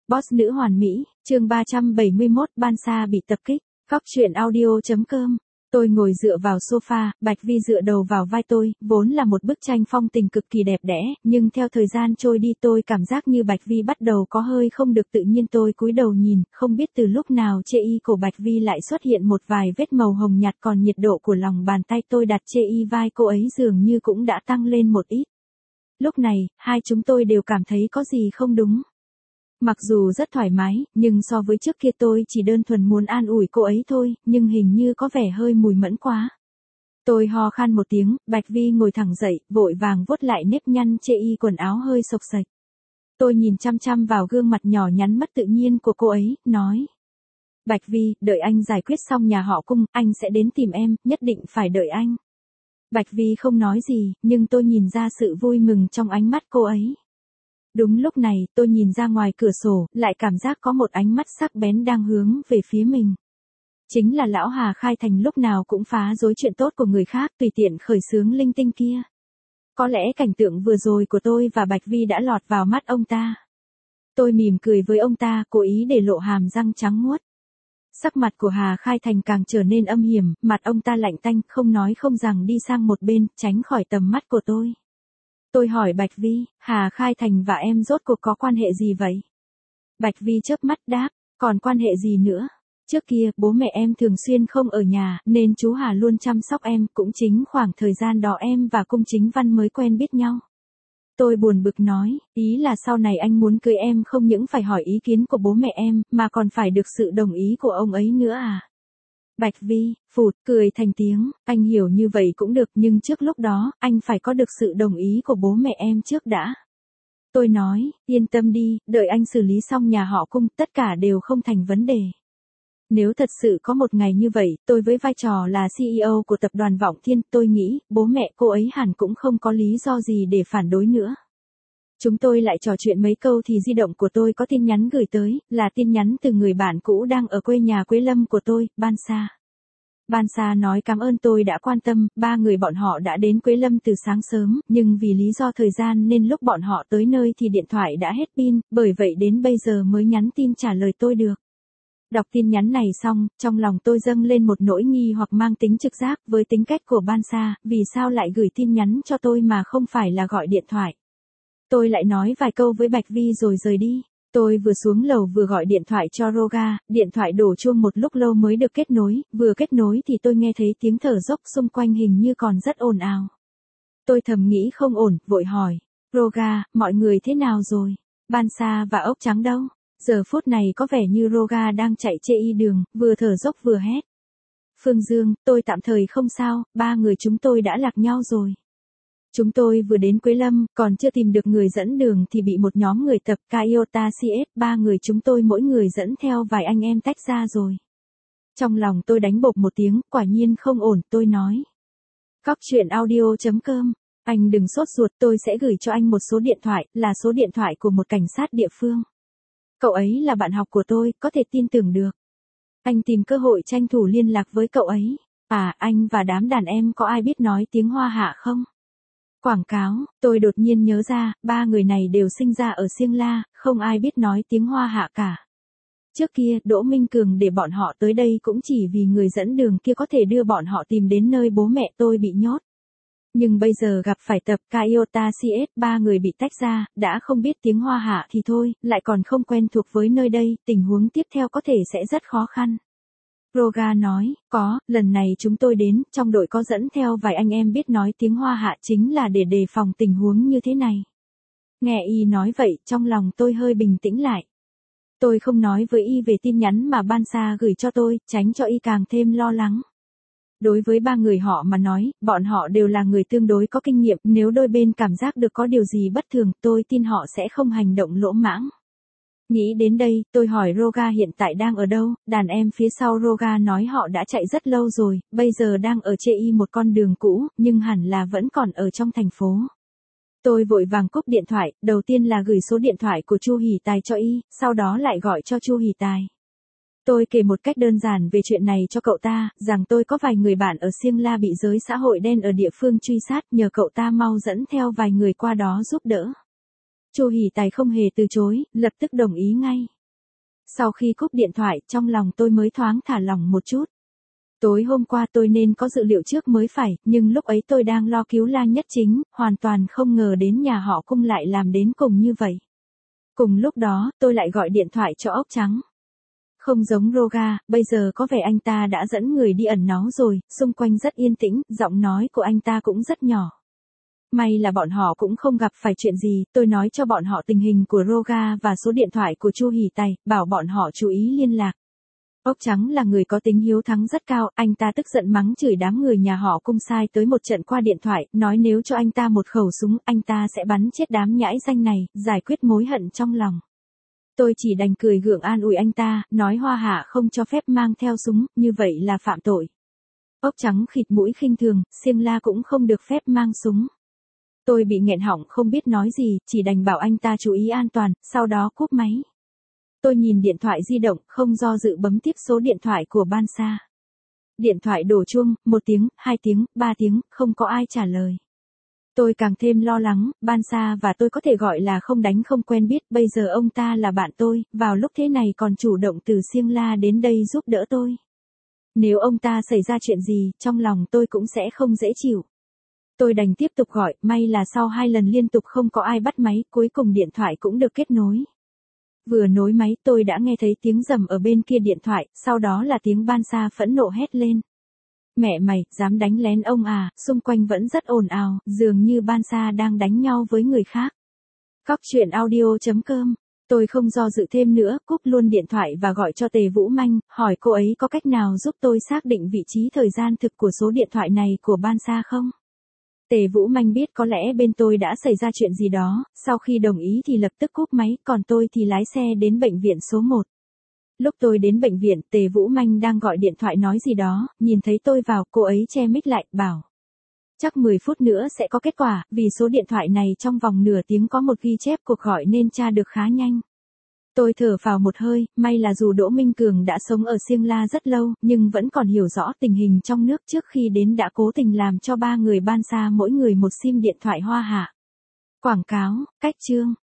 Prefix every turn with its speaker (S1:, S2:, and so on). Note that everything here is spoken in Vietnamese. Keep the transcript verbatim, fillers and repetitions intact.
S1: Boss nữ hoàn mỹ, chương ba trăm bảy mươi mốt, Ban Sa bị tập kích. Góc truyện audio chấm com. Tôi ngồi dựa vào sofa, Bạch Vi dựa đầu vào vai tôi, vốn là một bức tranh phong tình cực kỳ đẹp đẽ, nhưng theo thời gian trôi đi tôi cảm giác như Bạch Vi bắt đầu có hơi không được tự nhiên. Tôi cúi đầu nhìn, không biết từ lúc nào chê y cổ Bạch Vi lại xuất hiện một vài vết màu hồng nhạt, còn nhiệt độ của lòng bàn tay tôi đặt chê y vai cô ấy dường như cũng đã tăng lên một ít. Lúc này, hai chúng tôi đều cảm thấy có gì không đúng. Mặc dù rất thoải mái, nhưng so với trước kia tôi chỉ đơn thuần muốn an ủi cô ấy thôi, nhưng hình như có vẻ hơi mùi mẫn quá. Tôi ho khan một tiếng, Bạch Vi ngồi thẳng dậy, vội vàng vuốt lại nếp nhăn chê y quần áo hơi xộc xệch. Tôi nhìn chăm chăm vào gương mặt nhỏ nhắn mất tự nhiên của cô ấy, nói. Bạch Vi, đợi anh giải quyết xong nhà họ Cung, anh sẽ đến tìm em, nhất định phải đợi anh. Bạch Vi không nói gì, nhưng tôi nhìn ra sự vui mừng trong ánh mắt cô ấy. Đúng lúc này, tôi nhìn ra ngoài cửa sổ, lại cảm giác có một ánh mắt sắc bén đang hướng về phía mình. Chính là lão Hà Khai Thành lúc nào cũng phá rối chuyện tốt của người khác, tùy tiện khởi xướng linh tinh kia. Có lẽ cảnh tượng vừa rồi của tôi và Bạch Vi đã lọt vào mắt ông ta. Tôi mỉm cười với ông ta, cố ý để lộ hàm răng trắng muốt. Sắc mặt của Hà Khai Thành càng trở nên âm hiểm, mặt ông ta lạnh tanh, không nói không rằng đi sang một bên, tránh khỏi tầm mắt của tôi. Tôi hỏi Bạch Vi, Hà Khai Thành và em rốt cuộc có quan hệ gì vậy? Bạch Vi chớp mắt đáp, còn quan hệ gì nữa? Trước kia, bố mẹ em thường xuyên không ở nhà, nên chú Hà luôn chăm sóc em, cũng chính khoảng thời gian đó em và Cung Chính Văn mới quen biết nhau. Tôi buồn bực nói, ý là sau này anh muốn cưới em không những phải hỏi ý kiến của bố mẹ em, mà còn phải được sự đồng ý của ông ấy nữa à? Bạch Vi, phụt, cười thành tiếng, anh hiểu như vậy cũng được, nhưng trước lúc đó, anh phải có được sự đồng ý của bố mẹ em trước đã. Tôi nói, yên tâm đi, đợi anh xử lý xong nhà họ Cung, tất cả đều không thành vấn đề. Nếu thật sự có một ngày như vậy, tôi với vai trò là xê e ô của tập đoàn Vọng Thiên, tôi nghĩ, bố mẹ cô ấy hẳn cũng không có lý do gì để phản đối nữa. Chúng tôi lại trò chuyện mấy câu thì di động của tôi có tin nhắn gửi tới, là tin nhắn từ người bạn cũ đang ở quê nhà Quế Lâm của tôi, Ban Sa. Ban Sa nói cảm ơn tôi đã quan tâm, ba người bọn họ đã đến Quế Lâm từ sáng sớm, nhưng vì lý do thời gian nên lúc bọn họ tới nơi thì điện thoại đã hết pin, bởi vậy đến bây giờ mới nhắn tin trả lời tôi được. Đọc tin nhắn này xong, trong lòng tôi dâng lên một nỗi nghi hoặc mang tính trực giác với tính cách của Ban Sa, vì sao lại gửi tin nhắn cho tôi mà không phải là gọi điện thoại. Tôi lại nói vài câu với Bạch Vi rồi rời đi. Tôi vừa xuống lầu vừa gọi điện thoại cho Roga, điện thoại đổ chuông một lúc lâu mới được kết nối, vừa kết nối thì tôi nghe thấy tiếng thở dốc xung quanh hình như còn rất ồn ào. Tôi thầm nghĩ không ổn, vội hỏi, Roga, mọi người thế nào rồi? Ban Sa và ốc trắng đâu? Giờ phút này có vẻ như Roga đang chạy chê y đường, vừa thở dốc vừa hét. Phương Dương, tôi tạm thời không sao, ba người chúng tôi đã lạc nhau rồi. Chúng tôi vừa đến Quế Lâm, còn chưa tìm được người dẫn đường thì bị một nhóm người tập Kaiota xê ét, ba người chúng tôi mỗi người dẫn theo vài anh em tách ra rồi. Trong lòng tôi đánh bộp một tiếng, quả nhiên không ổn, tôi nói. Góc truyện audio chấm com, anh đừng sốt ruột, tôi sẽ gửi cho anh một số điện thoại, là số điện thoại của một cảnh sát địa phương. Cậu ấy là bạn học của tôi, có thể tin tưởng được. Anh tìm cơ hội tranh thủ liên lạc với cậu ấy. À, anh và đám đàn em có ai biết nói tiếng Hoa Hạ không? Quảng cáo, tôi đột nhiên nhớ ra, ba người này đều sinh ra ở Siêng La, không ai biết nói tiếng Hoa Hạ cả. Trước kia, Đỗ Minh Cường để bọn họ tới đây cũng chỉ vì người dẫn đường kia có thể đưa bọn họ tìm đến nơi bố mẹ tôi bị nhốt. Nhưng bây giờ gặp phải tập Kaiota xê ét, ba người bị tách ra, đã không biết tiếng Hoa Hạ thì thôi, lại còn không quen thuộc với nơi đây, tình huống tiếp theo có thể sẽ rất khó khăn. Roga nói, có, lần này chúng tôi đến, trong đội có dẫn theo vài anh em biết nói tiếng Hoa Hạ chính là để đề phòng tình huống như thế này. Nghe y nói vậy, trong lòng tôi hơi bình tĩnh lại. Tôi không nói với y về tin nhắn mà Ban Sa gửi cho tôi, tránh cho y càng thêm lo lắng. Đối với ba người họ mà nói, bọn họ đều là người tương đối có kinh nghiệm, nếu đôi bên cảm giác được có điều gì bất thường, tôi tin họ sẽ không hành động lỗ mãng. Nghĩ đến đây, tôi hỏi Roga hiện tại đang ở đâu, đàn em phía sau Roga nói họ đã chạy rất lâu rồi, bây giờ đang ở chê y một con đường cũ, nhưng hẳn là vẫn còn ở trong thành phố. Tôi vội vàng cúp điện thoại, đầu tiên là gửi số điện thoại của Chu Hỷ Tài cho y, sau đó lại gọi cho Chu Hỷ Tài. Tôi kể một cách đơn giản về chuyện này cho cậu ta, rằng tôi có vài người bạn ở Siêng La bị giới xã hội đen ở địa phương truy sát, nhờ cậu ta mau dẫn theo vài người qua đó giúp đỡ. Chu Hỷ Tài không hề từ chối, lập tức đồng ý ngay. Sau khi cúp điện thoại, trong lòng tôi mới thoáng thả lỏng một chút. Tối hôm qua tôi nên có dự liệu trước mới phải, nhưng lúc ấy tôi đang lo cứu La Nhất Chính, hoàn toàn không ngờ đến nhà họ Cung lại làm đến cùng như vậy. Cùng lúc đó, tôi lại gọi điện thoại cho ốc trắng. Không giống Roga, bây giờ có vẻ anh ta đã dẫn người đi ẩn náu rồi, xung quanh rất yên tĩnh, giọng nói của anh ta cũng rất nhỏ. May là bọn họ cũng không gặp phải chuyện gì, tôi nói cho bọn họ tình hình của Roga và số điện thoại của Chu Hỷ Tài, bảo bọn họ chú ý liên lạc. Ốc trắng là người có tính hiếu thắng rất cao, anh ta tức giận mắng chửi đám người nhà họ Cung sai tới một trận qua điện thoại, nói nếu cho anh ta một khẩu súng, anh ta sẽ bắn chết đám nhãi danh này, giải quyết mối hận trong lòng. Tôi chỉ đành cười gượng an ủi anh ta, nói Hoa Hạ không cho phép mang theo súng, như vậy là phạm tội. Ốc trắng khịt mũi khinh thường, Siêng La cũng không được phép mang súng. Tôi bị nghẹn họng không biết nói gì, chỉ đành bảo anh ta chú ý an toàn, sau đó cúp máy. Tôi nhìn điện thoại di động, không do dự bấm tiếp số điện thoại của Ban Sa. Điện thoại đổ chuông, một tiếng, hai tiếng, ba tiếng, không có ai trả lời. Tôi càng thêm lo lắng, Ban Sa và tôi có thể gọi là không đánh không quen biết, bây giờ ông ta là bạn tôi, vào lúc thế này còn chủ động từ Siêng La đến đây giúp đỡ tôi. Nếu ông ta xảy ra chuyện gì, trong lòng tôi cũng sẽ không dễ chịu. Tôi đành tiếp tục gọi, may là sau hai lần liên tục không có ai bắt máy, cuối cùng điện thoại cũng được kết nối. Vừa nối máy tôi đã nghe thấy tiếng rầm ở bên kia điện thoại, sau đó là tiếng Ban Sa phẫn nộ hét lên. Mẹ mày, dám đánh lén ông à, xung quanh vẫn rất ồn ào, dường như Ban Sa đang đánh nhau với người khác. Cóc truyện audio chấm com, tôi không do dự thêm nữa, cúp luôn điện thoại và gọi cho Tề Vũ Manh, hỏi cô ấy có cách nào giúp tôi xác định vị trí thời gian thực của số điện thoại này của Ban Sa không? Tề Vũ Manh biết có lẽ bên tôi đã xảy ra chuyện gì đó, sau khi đồng ý thì lập tức cúp máy, còn tôi thì lái xe đến bệnh viện số một. Lúc tôi đến bệnh viện, Tề Vũ Manh đang gọi điện thoại nói gì đó, nhìn thấy tôi vào, cô ấy che mic lại, bảo. Chắc mười phút nữa sẽ có kết quả, vì số điện thoại này trong vòng nửa tiếng có một ghi chép cuộc gọi nên tra được khá nhanh. Tôi thở phào một hơi, may là dù Đỗ Minh Cường đã sống ở Siêng La rất lâu, nhưng vẫn còn hiểu rõ tình hình trong nước, trước khi đến đã cố tình làm cho ba người Ban Sa mỗi người một sim điện thoại Hoa Hạ. Quảng cáo, cách chương.